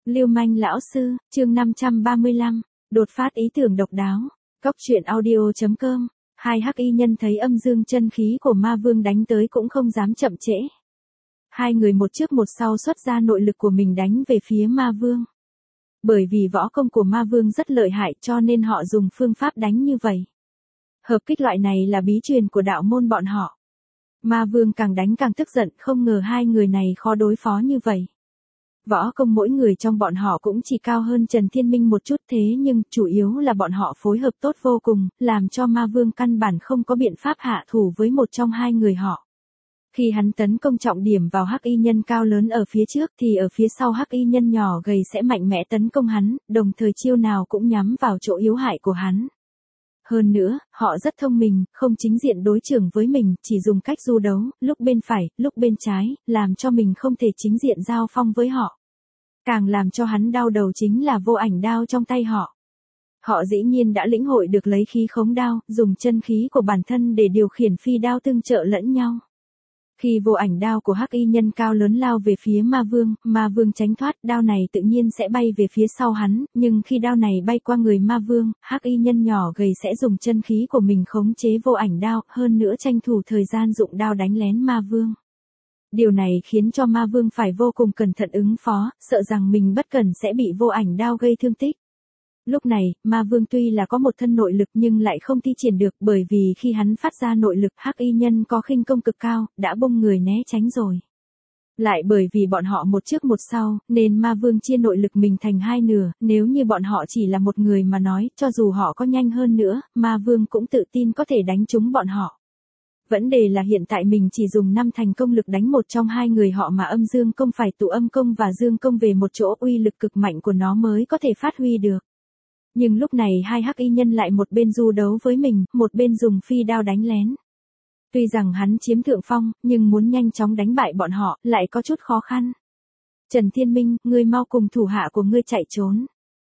Lưu manh lão sư, chương 535, đột phát ý tưởng độc đáo. Cóc truyện audio.com. Hai hắc y nhân thấy âm dương chân khí của ma vương đánh tới cũng không dám chậm trễ. Hai người một trước một sau xuất ra nội lực của mình đánh về phía ma vương. Bởi vì võ công của ma vương rất lợi hại cho nên họ dùng phương pháp đánh như vậy. Hợp kích loại này là bí truyền của đạo môn bọn họ. Ma vương càng đánh càng tức giận, không ngờ hai người này khó đối phó như vậy. Võ công mỗi người trong bọn họ cũng chỉ cao hơn Trần Thiên Minh một chút, thế nhưng chủ yếu là bọn họ phối hợp tốt vô cùng, làm cho ma vương căn bản không có biện pháp hạ thủ với một trong hai người họ. Khi hắn tấn công trọng điểm vào hắc y nhân cao lớn ở phía trước thì ở phía sau hắc y nhân nhỏ gầy sẽ mạnh mẽ tấn công hắn, đồng thời chiêu nào cũng nhắm vào chỗ yếu hại của hắn. Hơn nữa, họ rất thông minh, không chính diện đối chưởng với mình, chỉ dùng cách du đấu, lúc bên phải, lúc bên trái, làm cho mình không thể chính diện giao phong với họ. Càng làm cho hắn đau đầu chính là vô ảnh đao trong tay họ. Họ dĩ nhiên đã lĩnh hội được lấy khí khống đao, dùng chân khí của bản thân để điều khiển phi đao tương trợ lẫn nhau. Khi vô ảnh đao của hắc y nhân cao lớn lao về phía ma vương tránh thoát, đao này tự nhiên sẽ bay về phía sau hắn, nhưng khi đao này bay qua người ma vương, hắc y nhân nhỏ gầy sẽ dùng chân khí của mình khống chế vô ảnh đao, hơn nữa tranh thủ thời gian dụng đao đánh lén ma vương. Điều này khiến cho ma vương phải vô cùng cẩn thận ứng phó, sợ rằng mình bất cẩn sẽ bị vô ảnh đao gây thương tích. Lúc này, ma vương tuy là có một thân nội lực nhưng lại không thi triển được, bởi vì khi hắn phát ra nội lực hắc y nhân có khinh công cực cao, đã bung người né tránh rồi. Lại bởi vì bọn họ một trước một sau, nên ma vương chia nội lực mình thành hai nửa, nếu như bọn họ chỉ là một người mà nói, cho dù họ có nhanh hơn nữa, ma vương cũng tự tin có thể đánh trúng bọn họ. Vấn đề là hiện tại mình chỉ dùng 5 thành công lực đánh một trong hai người họ mà âm dương công phải tụ âm công và dương công về một chỗ, uy lực cực mạnh của nó mới có thể phát huy được. Nhưng lúc này hai hắc y nhân lại một bên du đấu với mình, một bên dùng phi đao đánh lén. Tuy rằng hắn chiếm thượng phong, nhưng muốn nhanh chóng đánh bại bọn họ, lại có chút khó khăn. Trần Thiên Minh, ngươi mau cùng thủ hạ của ngươi chạy trốn.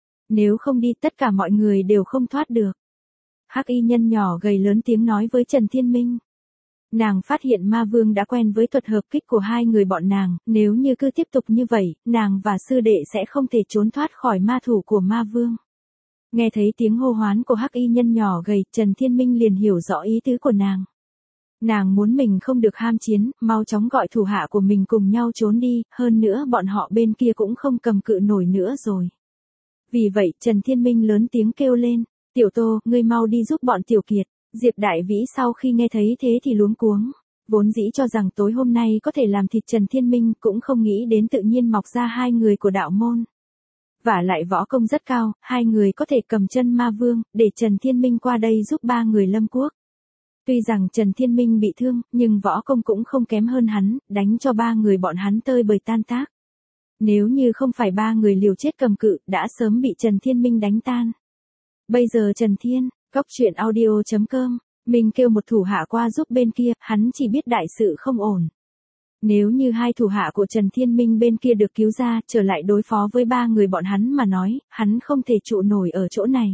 Nếu không đi tất cả mọi người đều không thoát được. Hắc y nhân nhỏ gầy lớn tiếng nói với Trần Thiên Minh. Nàng phát hiện ma vương đã quen với thuật hợp kích của hai người bọn nàng, nếu như cứ tiếp tục như vậy, nàng và sư đệ sẽ không thể trốn thoát khỏi ma thủ của ma vương. Nghe thấy tiếng hô hoán của hắc y nhân nhỏ gầy, Trần Thiên Minh liền hiểu rõ ý tứ của nàng. Nàng muốn mình không được ham chiến, mau chóng gọi thủ hạ của mình cùng nhau trốn đi, hơn nữa bọn họ bên kia cũng không cầm cự nổi nữa rồi. Vì vậy, Trần Thiên Minh lớn tiếng kêu lên, Tiểu Tô, ngươi mau đi giúp bọn Tiểu Kiệt. Diệp Đại Vĩ sau khi nghe thấy thế thì luống cuống, vốn dĩ cho rằng tối hôm nay có thể làm thịt Trần Thiên Minh, cũng không nghĩ đến tự nhiên mọc ra hai người của đạo môn. Vả lại võ công rất cao, hai người có thể cầm chân ma vương, để Trần Thiên Minh qua đây giúp ba người Lâm Quốc. Tuy rằng Trần Thiên Minh bị thương, nhưng võ công cũng không kém hơn hắn, đánh cho ba người bọn hắn tơi bời tan tác. Nếu như không phải ba người liều chết cầm cự, đã sớm bị Trần Thiên Minh đánh tan. Bây giờ Trần Thiên, Cóc truyện audio.com, mình kêu một thủ hạ qua giúp bên kia, hắn chỉ biết đại sự không ổn. Nếu như hai thủ hạ của Trần Thiên Minh bên kia được cứu ra, trở lại đối phó với ba người bọn hắn mà nói, hắn không thể trụ nổi ở chỗ này.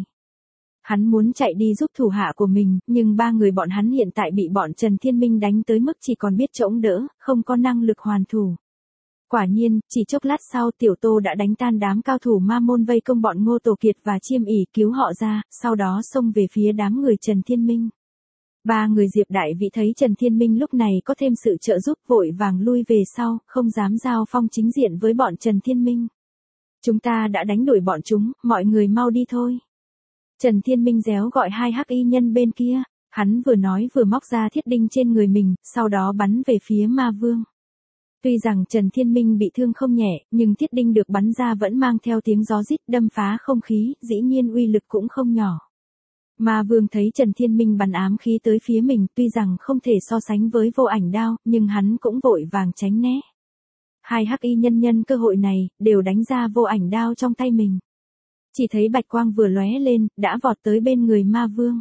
Hắn muốn chạy đi giúp thủ hạ của mình, nhưng ba người bọn hắn hiện tại bị bọn Trần Thiên Minh đánh tới mức chỉ còn biết chống đỡ, không có năng lực hoàn thủ. Quả nhiên, chỉ chốc lát sau Tiểu Tô đã đánh tan đám cao thủ ma môn vây công bọn Ngô Tổ Kiệt và Chiêm ỉ cứu họ ra, sau đó xông về phía đám người Trần Thiên Minh. Ba người Diệp Đại Vĩ thấy Trần Thiên Minh lúc này có thêm sự trợ giúp vội vàng lui về sau, không dám giao phong chính diện với bọn Trần Thiên Minh. Chúng ta đã đánh đuổi bọn chúng, mọi người mau đi thôi. Trần Thiên Minh réo gọi hai hắc y nhân bên kia, hắn vừa nói vừa móc ra thiết đinh trên người mình, sau đó bắn về phía ma vương. Tuy rằng Trần Thiên Minh bị thương không nhẹ, nhưng thiết đinh được bắn ra vẫn mang theo tiếng gió rít đâm phá không khí, dĩ nhiên uy lực cũng không nhỏ. Ma vương thấy Trần Thiên Minh bắn ám khí tới phía mình, tuy rằng không thể so sánh với vô ảnh đao, nhưng hắn cũng vội vàng tránh né. Hai hắc y nhân nhân cơ hội này, đều đánh ra vô ảnh đao trong tay mình. Chỉ thấy bạch quang vừa lóe lên, đã vọt tới bên người ma vương.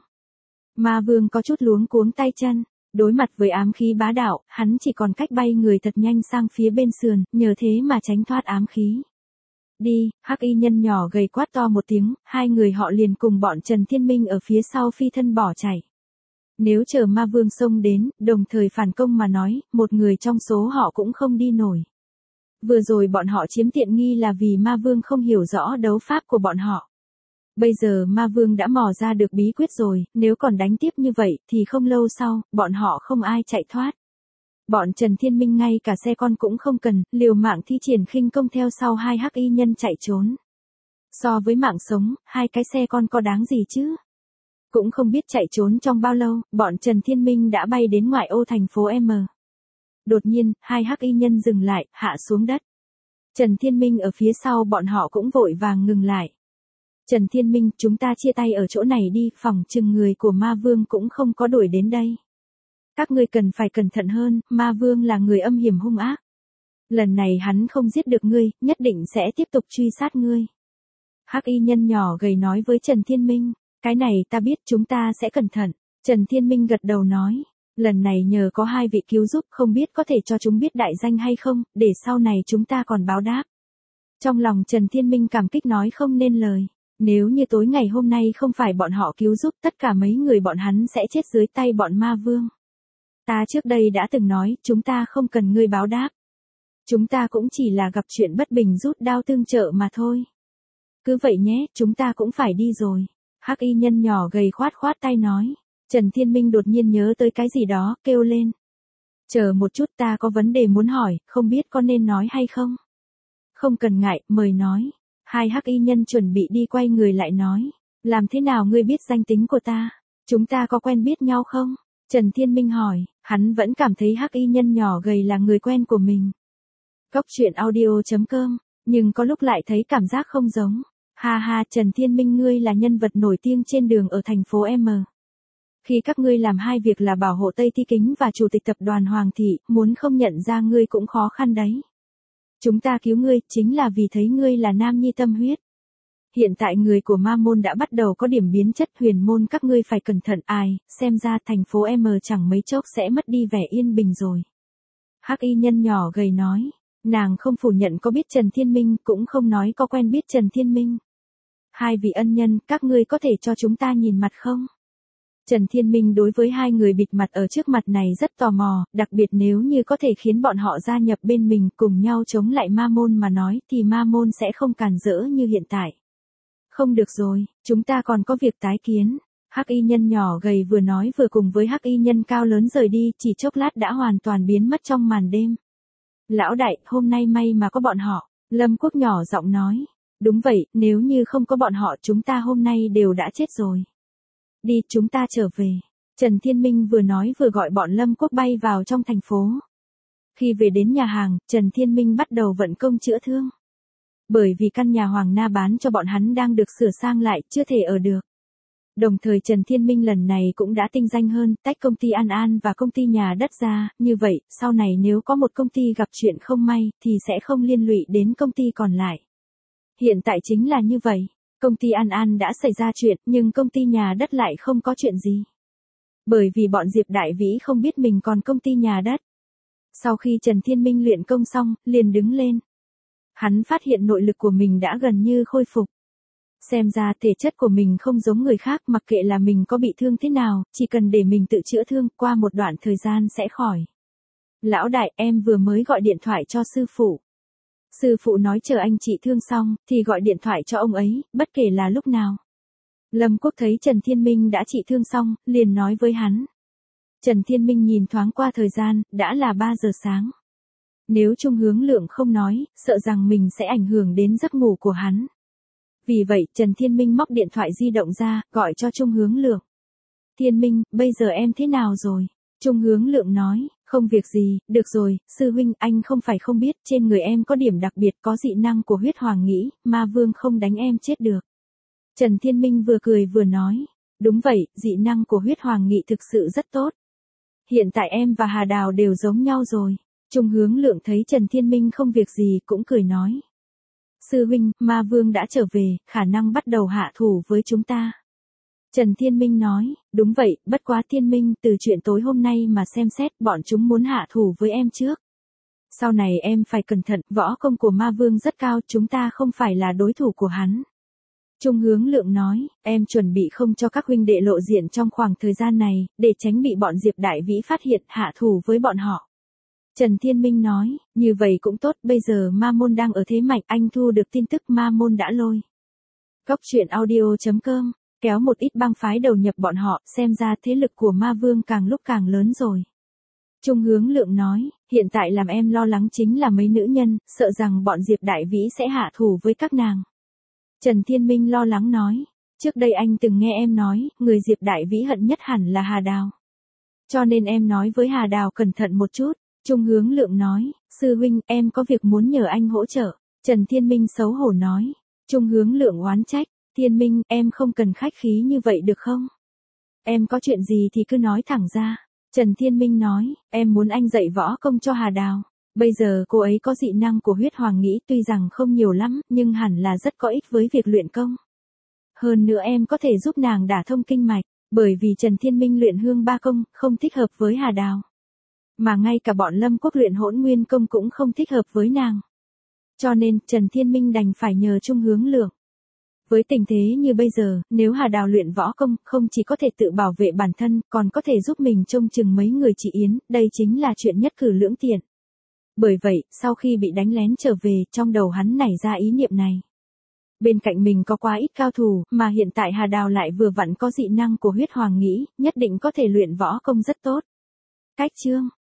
Ma vương có chút luống cuống tay chân. Đối mặt với ám khí bá đạo, hắn chỉ còn cách bay người thật nhanh sang phía bên sườn, nhờ thế mà tránh thoát ám khí. Đi, hắc y nhân nhỏ gầy quát to một tiếng, hai người họ liền cùng bọn Trần Thiên Minh ở phía sau phi thân bỏ chạy. Nếu chờ ma vương xông đến, đồng thời phản công mà nói, một người trong số họ cũng không đi nổi. Vừa rồi bọn họ chiếm tiện nghi là vì ma vương không hiểu rõ đấu pháp của bọn họ. Bây giờ ma vương đã mò ra được bí quyết rồi, nếu còn đánh tiếp như vậy thì không lâu sau, bọn họ không ai chạy thoát. Bọn Trần Thiên Minh ngay cả xe con cũng không cần, liều mạng thi triển khinh công theo sau hai hắc y nhân chạy trốn. So với mạng sống, hai cái xe con có đáng gì chứ? Cũng không biết chạy trốn trong bao lâu, bọn Trần Thiên Minh đã bay đến ngoại ô thành phố M. Đột nhiên, hai hắc y nhân dừng lại, hạ xuống đất. Trần Thiên Minh ở phía sau bọn họ cũng vội vàng ngừng lại. Trần Thiên Minh, chúng ta chia tay ở chỗ này đi, phòng chừng người của ma vương cũng không có đuổi đến đây. Các ngươi cần phải cẩn thận hơn, ma vương là người âm hiểm hung ác. Lần này hắn không giết được ngươi, nhất định sẽ tiếp tục truy sát ngươi. Hắc y nhân nhỏ gầy nói với Trần Thiên Minh, cái này ta biết, chúng ta sẽ cẩn thận. Trần Thiên Minh gật đầu nói, lần này nhờ có hai vị cứu giúp, không biết có thể cho chúng biết đại danh hay không, để sau này chúng ta còn báo đáp. Trong lòng Trần Thiên Minh cảm kích nói không nên lời. Nếu như tối ngày hôm nay không phải bọn họ cứu giúp, tất cả mấy người bọn hắn sẽ chết dưới tay bọn ma vương. Ta trước đây đã từng nói, chúng ta không cần ngươi báo đáp. Chúng ta cũng chỉ là gặp chuyện bất bình rút đao tương trợ mà thôi. Cứ vậy nhé, chúng ta cũng phải đi rồi. Hắc y nhân nhỏ gầy khoát khoát tay nói. Trần Thiên Minh đột nhiên nhớ tới cái gì đó, kêu lên. Chờ một chút, ta có vấn đề muốn hỏi, không biết có nên nói hay không? Không cần ngại, mời nói. Hai hắc y nhân chuẩn bị đi quay người lại nói. Làm thế nào ngươi biết danh tính của ta? Chúng ta có quen biết nhau không? Trần Thiên Minh hỏi, hắn vẫn cảm thấy hắc y nhân nhỏ gầy là người quen của mình. Cốc truyện audio.com, nhưng có lúc lại thấy cảm giác không giống. Ha ha, Trần Thiên Minh, ngươi là nhân vật nổi tiếng trên đường ở thành phố M. Khi các ngươi làm hai việc là bảo hộ Tây Thi Kính và chủ tịch tập đoàn Hoàng Thị, muốn không nhận ra ngươi cũng khó khăn đấy. Chúng ta cứu ngươi chính là vì thấy ngươi là nam nhi tâm huyết. Hiện tại người của ma môn đã bắt đầu có điểm biến chất, huyền môn các ngươi phải cẩn thận, xem ra thành phố M chẳng mấy chốc sẽ mất đi vẻ yên bình rồi. Hắc y nhân nhỏ gầy nói, nàng không phủ nhận có biết Trần Thiên Minh, cũng không nói có quen biết Trần Thiên Minh. Hai vị ân nhân, các ngươi có thể cho chúng ta nhìn mặt không? Trần Thiên Minh đối với hai người bịt mặt ở trước mặt này rất tò mò, đặc biệt nếu như có thể khiến bọn họ gia nhập bên mình cùng nhau chống lại ma môn mà nói thì ma môn sẽ không càn rỡ như hiện tại. Không được rồi, chúng ta còn có việc tái kiến. Hắc y nhân nhỏ gầy vừa nói vừa cùng với hắc y nhân cao lớn rời đi, chỉ chốc lát đã hoàn toàn biến mất trong màn đêm. Lão đại, hôm nay may mà có bọn họ, Lâm Quốc nhỏ giọng nói. Đúng vậy, nếu như không có bọn họ chúng ta hôm nay đều đã chết rồi. Đi, chúng ta trở về. Trần Thiên Minh vừa nói vừa gọi bọn Lâm Quốc bay vào trong thành phố. Khi về đến nhà hàng, Trần Thiên Minh bắt đầu vận công chữa thương. Bởi vì căn nhà Hoàng Na bán cho bọn hắn đang được sửa sang lại, chưa thể ở được. Đồng thời Trần Thiên Minh lần này cũng đã tinh danh hơn, tách công ty An An và công ty nhà đất ra, như vậy, sau này nếu có một công ty gặp chuyện không may, thì sẽ không liên lụy đến công ty còn lại. Hiện tại chính là như vậy, công ty An An đã xảy ra chuyện, nhưng công ty nhà đất lại không có chuyện gì. Bởi vì bọn Diệp Đại Vĩ không biết mình còn công ty nhà đất. Sau khi Trần Thiên Minh luyện công xong, liền đứng lên. Hắn phát hiện nội lực của mình đã gần như khôi phục. Xem ra thể chất của mình không giống người khác, mặc kệ là mình có bị thương thế nào, chỉ cần để mình tự chữa thương, qua một đoạn thời gian sẽ khỏi. Lão đại, em vừa mới gọi điện thoại cho sư phụ. Sư phụ nói chờ anh trị thương xong, thì gọi điện thoại cho ông ấy, bất kể là lúc nào. Lâm Quốc thấy Trần Thiên Minh đã trị thương xong, liền nói với hắn. Trần Thiên Minh nhìn thoáng qua thời gian, đã là 3 giờ sáng. Nếu Trung Hướng Lượng không nói, sợ rằng mình sẽ ảnh hưởng đến giấc ngủ của hắn. Vì vậy, Trần Thiên Minh móc điện thoại di động ra, gọi cho Trung Hướng Lượng. Thiên Minh, bây giờ em thế nào rồi? Trung Hướng Lượng nói, không việc gì, được rồi, sư huynh, anh không phải không biết, trên người em có điểm đặc biệt, có dị năng của huyết hoàng nghĩ, ma vương không đánh em chết được. Trần Thiên Minh vừa cười vừa nói, đúng vậy, dị năng của huyết hoàng nghị thực sự rất tốt. Hiện tại em và Hà Đào đều giống nhau rồi. Trung Hướng Lượng thấy Trần Thiên Minh không việc gì, cũng cười nói. Sư huynh, ma vương đã trở về, khả năng bắt đầu hạ thủ với chúng ta. Trần Thiên Minh nói, đúng vậy, bất quá Thiên Minh, từ chuyện tối hôm nay mà xem xét, bọn chúng muốn hạ thủ với em trước. Sau này em phải cẩn thận, võ công của ma vương rất cao, chúng ta không phải là đối thủ của hắn. Trung Hướng Lượng nói, em chuẩn bị không cho các huynh đệ lộ diện trong khoảng thời gian này, để tránh bị bọn Diệp Đại Vĩ phát hiện hạ thủ với bọn họ. Trần Thiên Minh nói, như vậy cũng tốt, bây giờ ma môn đang ở thế mạnh, anh thu được tin tức ma môn đã lôi. Cóc truyện audio.com, kéo một ít bang phái đầu nhập bọn họ, xem ra thế lực của ma vương càng lúc càng lớn rồi. Trung Hướng Lượng nói, hiện tại làm em lo lắng chính là mấy nữ nhân, sợ rằng bọn Diệp Đại Vĩ sẽ hạ thủ với các nàng. Trần Thiên Minh lo lắng nói, trước đây anh từng nghe em nói, người Diệp Đại Vĩ hận nhất hẳn là Hà Đào. Cho nên em nói với Hà Đào cẩn thận một chút. Trung Hướng Lượng nói, sư huynh, em có việc muốn nhờ anh hỗ trợ. Trần Thiên Minh xấu hổ nói. Trung Hướng Lượng oán trách, Thiên Minh, em không cần khách khí như vậy được không? Em có chuyện gì thì cứ nói thẳng ra. Trần Thiên Minh nói, em muốn anh dạy võ công cho Hà Đào. Bây giờ cô ấy có dị năng của huyết hoàng nghĩ tuy rằng không nhiều lắm, nhưng hẳn là rất có ích với việc luyện công. Hơn nữa em có thể giúp nàng đả thông kinh mạch, bởi vì Trần Thiên Minh luyện hương ba công, không thích hợp với Hà Đào. Mà ngay cả bọn Lâm Quốc luyện hỗn nguyên công cũng không thích hợp với nàng. Cho nên, Trần Thiên Minh đành phải nhờ Trung Hướng Lượng. Với tình thế như bây giờ, nếu Hà Đào luyện võ công, không chỉ có thể tự bảo vệ bản thân, còn có thể giúp mình trông chừng mấy người chị Yến, đây chính là chuyện nhất cử lưỡng tiện. Bởi vậy, sau khi bị đánh lén trở về, trong đầu hắn nảy ra ý niệm này. Bên cạnh mình có quá ít cao thủ, mà hiện tại Hà Đào lại vừa vặn có dị năng của huyết hoàng nghĩ, nhất định có thể luyện võ công rất tốt. Cách chương